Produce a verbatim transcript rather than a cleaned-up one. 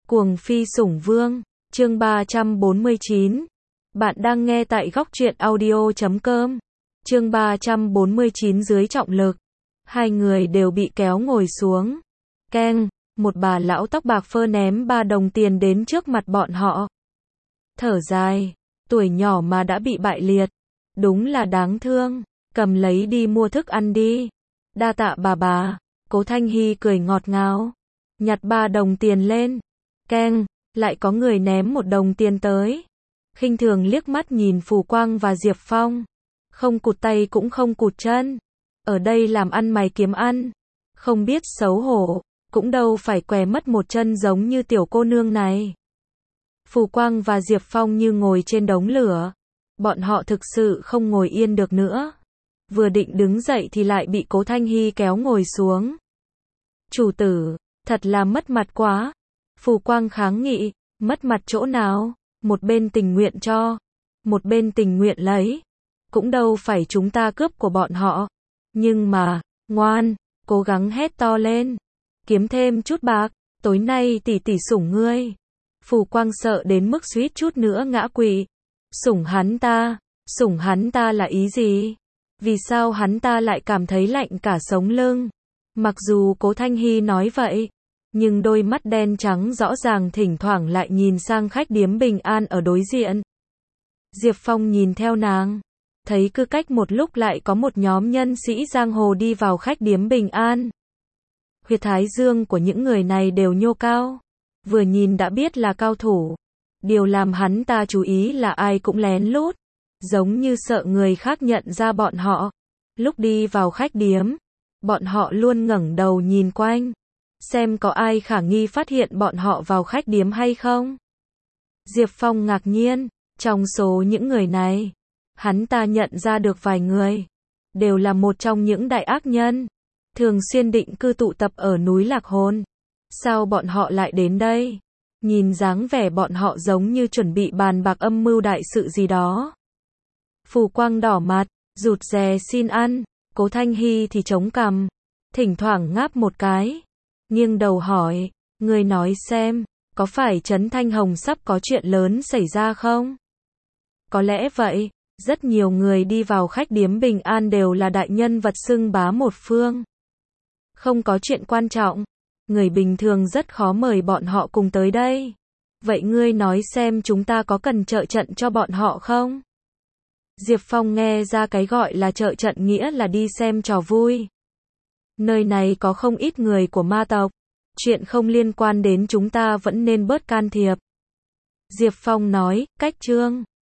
Cuồng phi sủng vương, chương ba trăm bốn mươi chín. Bạn đang nghe tại góc truyện audio chấm com. Chương ba trăm bốn mươi chín dưới trọng lực. Hai người đều bị kéo ngồi xuống. Keng, một bà lão tóc bạc phơ ném ba đồng tiền đến trước mặt bọn họ. Thở dài, tuổi nhỏ mà đã bị bại liệt. Đúng là đáng thương, cầm lấy đi mua thức ăn đi. Đa tạ bà bà, Cố Thanh Hy cười ngọt ngào. Nhặt ba đồng tiền lên. Keng, lại có người ném một đồng tiền tới. Khinh thường liếc mắt nhìn Phù Quang và Diệp Phong. Không cụt tay cũng không cụt chân. Ở đây làm ăn mày kiếm ăn. Không biết xấu hổ, cũng đâu phải què mất một chân giống như tiểu cô nương này. Phù Quang và Diệp Phong như ngồi trên đống lửa. Bọn họ thực sự không ngồi yên được nữa. Vừa định đứng dậy thì lại bị Cố Thanh Hy kéo ngồi xuống. Chủ tử, thật là mất mặt quá. Phù Quang kháng nghị, mất mặt chỗ nào, một bên tình nguyện cho, một bên tình nguyện lấy. Cũng đâu phải chúng ta cướp của bọn họ. Nhưng mà, ngoan, cố gắng hét to lên. Kiếm thêm chút bạc, tối nay tỷ tỷ sủng ngươi. Phù Quang sợ đến mức suýt chút nữa ngã quỵ. Sủng hắn ta, sủng hắn ta là ý gì? Vì sao hắn ta lại cảm thấy lạnh cả sống lưng? Mặc dù Cố Thanh Hy nói vậy, nhưng đôi mắt đen trắng rõ ràng thỉnh thoảng lại nhìn sang khách điếm Bình An ở đối diện. Diệp Phong nhìn theo nàng, thấy cứ cách một lúc lại có một nhóm nhân sĩ giang hồ đi vào khách điếm Bình An. Huyệt thái dương của những người này đều nhô cao, vừa nhìn đã biết là cao thủ. Điều làm hắn ta chú ý là ai cũng lén lút, giống như sợ người khác nhận ra bọn họ. Lúc đi vào khách điếm, bọn họ luôn ngẩng đầu nhìn quanh, xem có ai khả nghi phát hiện bọn họ vào khách điếm hay không. Diệp Phong ngạc nhiên, trong số những người này, hắn ta nhận ra được vài người, đều là một trong những đại ác nhân, thường xuyên định cư tụ tập ở núi Lạc Hồn. Sao bọn họ lại đến đây? Nhìn dáng vẻ bọn họ giống như chuẩn bị bàn bạc âm mưu đại sự gì đó. Phù Quang đỏ mặt, rụt rè xin ăn, Cố Thanh Hy thì chống cằm, thỉnh thoảng ngáp một cái, nghiêng đầu hỏi, ngươi nói xem, có phải Trấn Thanh Hồng sắp có chuyện lớn xảy ra không? Có lẽ vậy, rất nhiều người đi vào khách điếm Bình An đều là đại nhân vật xưng bá một phương. Không có chuyện quan trọng, người bình thường rất khó mời bọn họ cùng tới đây. Vậy ngươi nói xem chúng ta có cần trợ trận cho bọn họ không? Diệp Phong nghe ra cái gọi là trợ trận nghĩa là đi xem trò vui. Nơi này có không ít người của ma tộc, chuyện không liên quan đến chúng ta vẫn nên bớt can thiệp. Diệp Phong nói, cách chương.